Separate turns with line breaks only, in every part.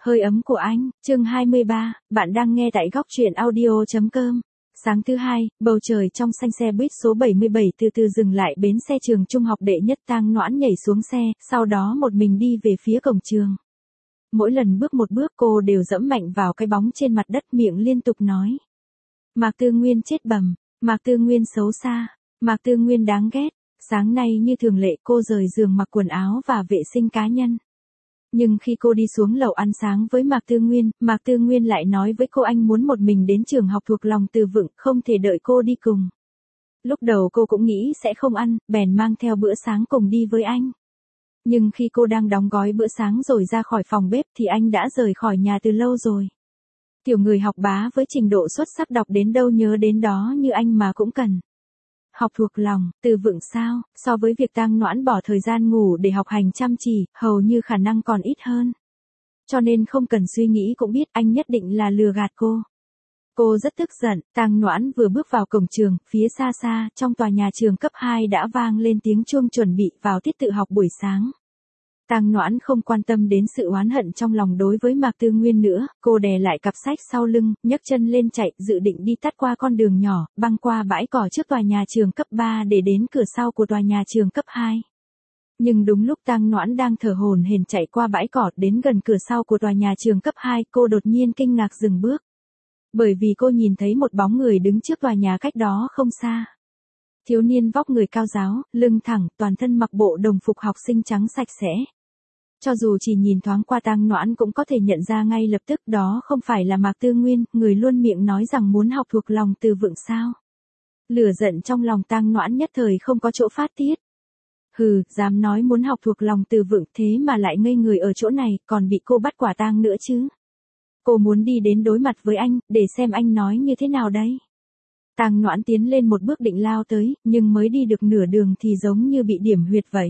Hơi ấm của anh, chương 23, bạn đang nghe tại góc truyện audio.com. Sáng thứ hai, bầu trời trong xanh, xe buýt số 77 từ từ dừng lại bến xe trường trung học đệ nhất. Tang Noãn nhảy xuống xe, sau đó một mình đi về phía cổng trường. Mỗi lần bước một bước cô đều dẫm mạnh vào cái bóng trên mặt đất, miệng liên tục nói. Mạc Tư Nguyên chết bầm, Mạc Tư Nguyên xấu xa, Mạc Tư Nguyên đáng ghét. Sáng nay như thường lệ cô rời giường mặc quần áo và vệ sinh cá nhân. Nhưng khi cô đi xuống lầu ăn sáng với Mạc Tư Nguyên lại nói với cô anh muốn một mình đến trường học thuộc lòng Từ Vựng, không thể đợi cô đi cùng. Lúc đầu cô cũng nghĩ sẽ không ăn, bèn mang theo bữa sáng cùng đi với anh. Nhưng khi cô đang đóng gói bữa sáng rồi ra khỏi phòng bếp thì anh đã rời khỏi nhà từ lâu rồi. Kiểu người học bá với trình độ xuất sắc đọc đến đâu nhớ đến đó như anh mà cũng cần. Học thuộc lòng, Từ Vựng sao, so với việc Tang Noãn bỏ thời gian ngủ để học hành chăm chỉ, hầu như khả năng còn ít hơn. Cho nên không cần suy nghĩ cũng biết anh nhất định là lừa gạt cô. Cô rất tức giận, Tang Noãn vừa bước vào cổng trường, phía xa xa, trong tòa nhà trường cấp 2 đã vang lên tiếng chuông chuẩn bị vào tiết tự học buổi sáng. Tang Noãn không quan tâm đến sự oán hận trong lòng đối với Mạc Tư Nguyên nữa, cô đè lại cặp sách sau lưng, nhấc chân lên chạy, dự định đi tắt qua con đường nhỏ, băng qua bãi cỏ trước tòa nhà trường cấp 3 để đến cửa sau của tòa nhà trường cấp 2. Nhưng đúng lúc Tang Noãn đang thở hổn hển chạy qua bãi cỏ đến gần cửa sau của tòa nhà trường cấp 2, cô đột nhiên kinh ngạc dừng bước. Bởi vì cô nhìn thấy một bóng người đứng trước tòa nhà cách đó không xa. Thiếu niên vóc người cao ráo, lưng thẳng, toàn thân mặc bộ đồng phục học sinh trắng sạch sẽ. Cho dù chỉ nhìn thoáng qua Tang Noãn cũng có thể nhận ra ngay lập tức đó không phải là Mạc Tư Nguyên, người luôn miệng nói rằng muốn học thuộc lòng Từ Vựng sao. Lửa giận trong lòng Tang Noãn nhất thời không có chỗ phát tiết. Hừ, dám nói muốn học thuộc lòng Từ Vựng thế mà lại ngây người ở chỗ này, còn bị cô bắt quả tang nữa chứ. Cô muốn đi đến đối mặt với anh, để xem anh nói như thế nào đấy. Tang Noãn tiến lên một bước định lao tới, nhưng mới đi được nửa đường thì giống như bị điểm huyệt vậy.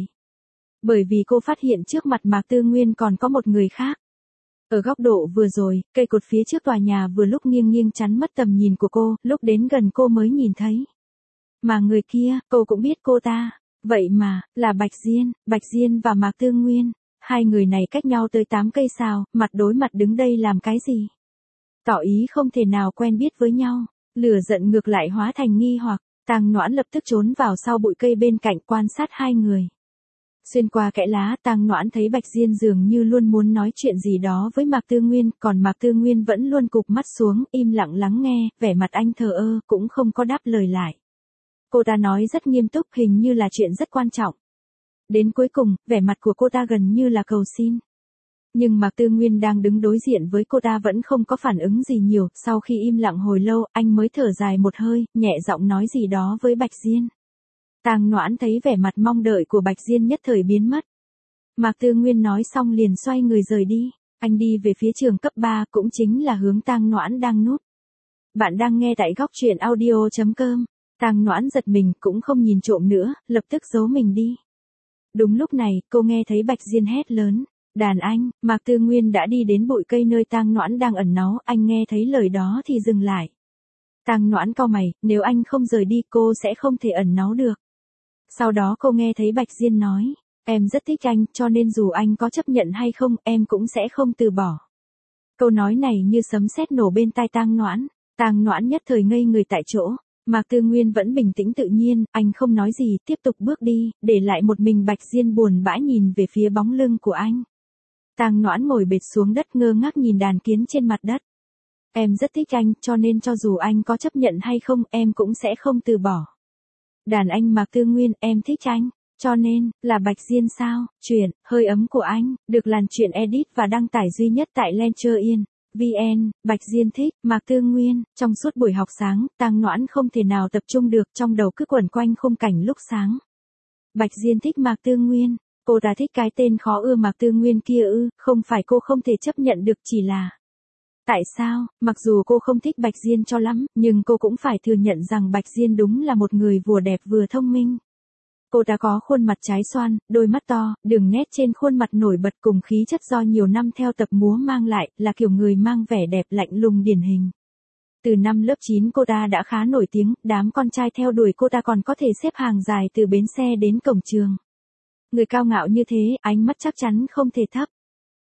Bởi vì cô phát hiện trước mặt Mạc Tư Nguyên còn có một người khác. Ở góc độ vừa rồi, cây cột phía trước tòa nhà vừa lúc nghiêng nghiêng chắn mất tầm nhìn của cô, lúc đến gần cô mới nhìn thấy. Mà người kia, cô cũng biết cô ta. Vậy mà, là Bạch Diên và Mạc Tư Nguyên. Hai người này cách nhau tới 8 cây sao, mặt đối mặt đứng đây làm cái gì? Tỏ ý không thể nào quen biết với nhau. Lửa giận ngược lại hóa thành nghi hoặc, Tang Noãn lập tức trốn vào sau bụi cây bên cạnh quan sát hai người. Xuyên qua kẽ lá, Tang Noãn thấy Bạch Diên dường như luôn muốn nói chuyện gì đó với Mạc Tư Nguyên, còn Mạc Tư Nguyên vẫn luôn cụp mắt xuống, im lặng lắng nghe, vẻ mặt anh thờ ơ, cũng không có đáp lời lại. Cô ta nói rất nghiêm túc, hình như là chuyện rất quan trọng. Đến cuối cùng, vẻ mặt của cô ta gần như là cầu xin. Nhưng Mạc Tư Nguyên đang đứng đối diện với cô ta vẫn không có phản ứng gì nhiều, sau khi im lặng hồi lâu, anh mới thở dài một hơi, nhẹ giọng nói gì đó với Bạch Diên. Tang Noãn thấy vẻ mặt mong đợi của Bạch Diên nhất thời biến mất. Mạc Tư Nguyên nói xong liền xoay người rời đi, anh đi về phía trường cấp 3 cũng chính là hướng Tang Noãn đang núp. Bạn đang nghe tại góc truyện audio.com. Tang Noãn giật mình cũng không nhìn trộm nữa, lập tức giấu mình đi. Đúng lúc này, cô nghe thấy Bạch Diên hét lớn. Đàn anh, Mạc Tư Nguyên đã đi đến bụi cây nơi Tang Noãn đang ẩn náu, anh nghe thấy lời đó thì dừng lại. Tang Noãn cau mày, nếu anh không rời đi cô sẽ không thể ẩn náu được. Sau đó cô nghe thấy Bạch Diên nói, em rất thích anh, cho nên dù anh có chấp nhận hay không, em cũng sẽ không từ bỏ. Câu nói này như sấm sét nổ bên tai Tang Noãn nhất thời ngây người tại chỗ. Mạc Tư Nguyên vẫn bình tĩnh tự nhiên, anh không nói gì, tiếp tục bước đi, để lại một mình Bạch Diên buồn bã nhìn về phía bóng lưng của anh. Tang Noãn ngồi bệt xuống đất ngơ ngác nhìn đàn kiến trên mặt đất. Em rất thích anh, cho nên cho dù anh có chấp nhận hay không, em cũng sẽ không từ bỏ. Đàn anh Mạc Tư Nguyên, em thích anh, cho nên, là Bạch Diên sao? Chuyện, hơi ấm của anh, được làn chuyện edit và đăng tải duy nhất tại Lencher.vn, Bạch Diên thích, Mạc Tư Nguyên. Trong suốt buổi học sáng, Tang Noãn không thể nào tập trung được, trong đầu cứ quẩn quanh khung cảnh lúc sáng. Bạch Diên thích Mạc Tư Nguyên, cô ta thích cái tên khó ưa Mạc Tư Nguyên kia ư, không phải cô không thể chấp nhận được chỉ là. Tại sao, mặc dù cô không thích Bạch Diên cho lắm, nhưng cô cũng phải thừa nhận rằng Bạch Diên đúng là một người vừa đẹp vừa thông minh. Cô ta có khuôn mặt trái xoan, đôi mắt to, đường nét trên khuôn mặt nổi bật cùng khí chất do nhiều năm theo tập múa mang lại, là kiểu người mang vẻ đẹp lạnh lùng điển hình. Từ năm lớp 9 cô ta đã khá nổi tiếng, đám con trai theo đuổi cô ta còn có thể xếp hàng dài từ bến xe đến cổng trường. Người cao ngạo như thế, ánh mắt chắc chắn không thể thấp.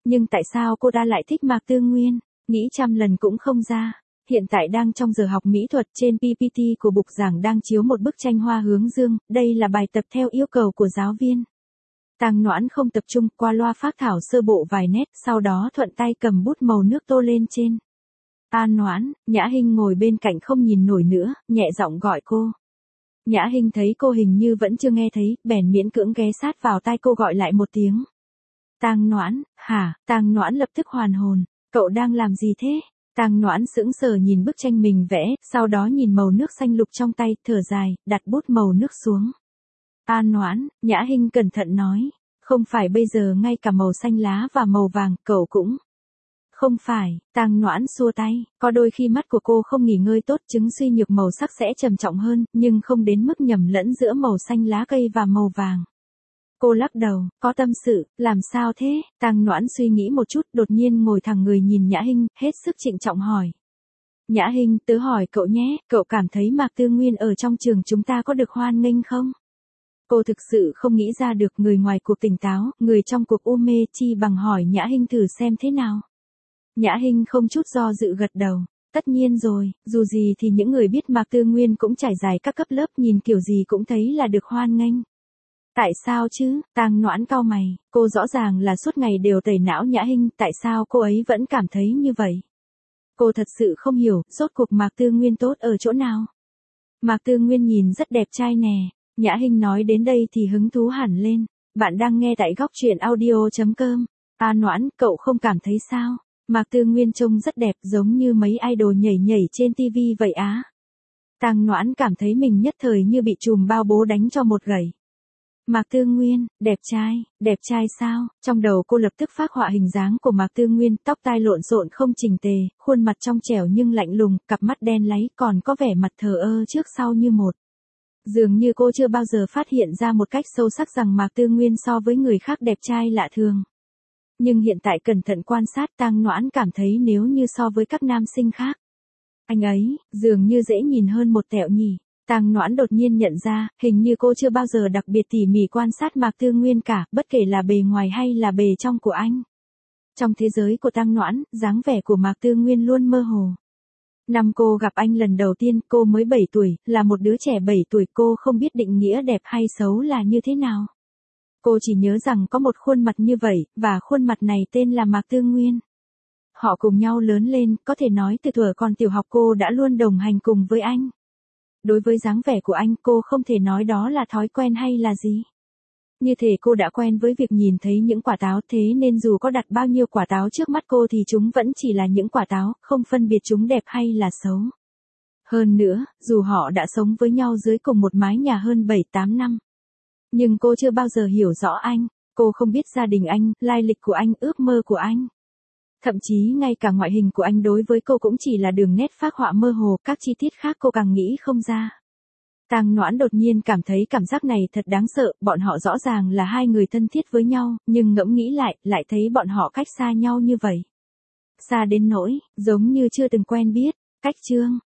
Nhưng tại sao cô ta lại thích Mạc Tư Nguyên? Nghĩ trăm lần cũng không ra. Hiện tại đang trong giờ học mỹ thuật, trên PPT của bục giảng đang chiếu một bức tranh hoa hướng dương, đây là bài tập theo yêu cầu của giáo viên. Tang Noãn không tập trung, qua loa phác thảo sơ bộ vài nét, sau đó thuận tay cầm bút màu nước tô lên trên. Noãn, Nhã Hinh ngồi bên cạnh không nhìn nổi nữa, nhẹ giọng gọi cô. Nhã Hinh thấy cô hình như vẫn chưa nghe thấy, bèn miễn cưỡng ghé sát vào tai cô gọi lại một tiếng. Tang Noãn, hả? Tang Noãn lập tức hoàn hồn, cậu đang làm gì thế? Tang Noãn sững sờ nhìn bức tranh mình vẽ, sau đó nhìn màu nước xanh lục trong tay, thở dài, đặt bút màu nước xuống. Noãn, Nhã Hinh cẩn thận nói, không phải bây giờ ngay cả màu xanh lá và màu vàng, cậu cũng. Không phải, Tang Noãn xua tay, có đôi khi mắt của cô không nghỉ ngơi tốt, chứng suy nhược màu sắc sẽ trầm trọng hơn, nhưng không đến mức nhầm lẫn giữa màu xanh lá cây và màu vàng. Cô lắc đầu, có tâm sự, làm sao thế? Tang Noãn suy nghĩ một chút, đột nhiên ngồi thẳng người nhìn Nhã Hinh, hết sức trịnh trọng hỏi. Nhã Hinh, tớ hỏi cậu nhé, cậu cảm thấy Mạc Tư Nguyên ở trong trường chúng ta có được hoan nghênh không? Cô thực sự không nghĩ ra được, người ngoài cuộc tỉnh táo, người trong cuộc u mê, chi bằng hỏi Nhã Hinh thử xem thế nào. Nhã Hinh không chút do dự gật đầu. Tất nhiên rồi, dù gì thì những người biết Mạc Tư Nguyên cũng trải dài các cấp lớp, nhìn kiểu gì cũng thấy là được hoan nghênh. Tại sao chứ? Tang Noãn cau mày, cô rõ ràng là suốt ngày đều tẩy não Nhã Hinh, tại sao cô ấy vẫn cảm thấy như vậy? Cô thật sự không hiểu, rốt cuộc Mạc Tư Nguyên tốt ở chỗ nào? Mạc Tư Nguyên nhìn rất đẹp trai nè. Nhã Hinh nói đến đây thì hứng thú hẳn lên. Bạn đang nghe tại góc truyện audio.com. Noãn, cậu không cảm thấy sao? Mạc Tư Nguyên trông rất đẹp, giống như mấy idol nhảy nhảy trên TV vậy á. Tang Noãn cảm thấy mình nhất thời như bị chùm bao bố đánh cho một gẩy. Mạc Tư Nguyên, đẹp trai sao? Trong đầu cô lập tức phác họa hình dáng của Mạc Tư Nguyên, tóc tai lộn xộn không chỉnh tề, khuôn mặt trong trẻo nhưng lạnh lùng, cặp mắt đen láy, còn có vẻ mặt thờ ơ trước sau như một. Dường như cô chưa bao giờ phát hiện ra một cách sâu sắc rằng Mạc Tư Nguyên so với người khác đẹp trai lạ thường. Nhưng hiện tại cẩn thận quan sát, Tang Noãn cảm thấy nếu như so với các nam sinh khác, anh ấy, dường như dễ nhìn hơn một tẹo nhỉ. Tang Noãn đột nhiên nhận ra, hình như cô chưa bao giờ đặc biệt tỉ mỉ quan sát Mạc Tư Nguyên cả, bất kể là bề ngoài hay là bề trong của anh. Trong thế giới của Tang Noãn, dáng vẻ của Mạc Tư Nguyên luôn mơ hồ. Năm cô gặp anh lần đầu tiên, cô mới 7 tuổi, là một đứa trẻ 7 tuổi, cô không biết định nghĩa đẹp hay xấu là như thế nào. Cô chỉ nhớ rằng có một khuôn mặt như vậy, và khuôn mặt này tên là Mạc Tư Nguyên. Họ cùng nhau lớn lên, có thể nói từ thuở còn tiểu học cô đã luôn đồng hành cùng với anh. Đối với dáng vẻ của anh, cô không thể nói đó là thói quen hay là gì. Như thể cô đã quen với việc nhìn thấy những quả táo, thế nên dù có đặt bao nhiêu quả táo trước mắt cô thì chúng vẫn chỉ là những quả táo, không phân biệt chúng đẹp hay là xấu. Hơn nữa, dù họ đã sống với nhau dưới cùng một mái nhà hơn 7-8 năm. Nhưng cô chưa bao giờ hiểu rõ anh, cô không biết gia đình anh, lai lịch của anh, ước mơ của anh. Thậm chí ngay cả ngoại hình của anh đối với cô cũng chỉ là đường nét phác họa mơ hồ, các chi tiết khác cô càng nghĩ không ra. Tang Noãn đột nhiên cảm thấy cảm giác này thật đáng sợ, bọn họ rõ ràng là hai người thân thiết với nhau, nhưng ngẫm nghĩ lại thấy bọn họ cách xa nhau như vậy. Xa đến nỗi, giống như chưa từng quen biết, cách chương.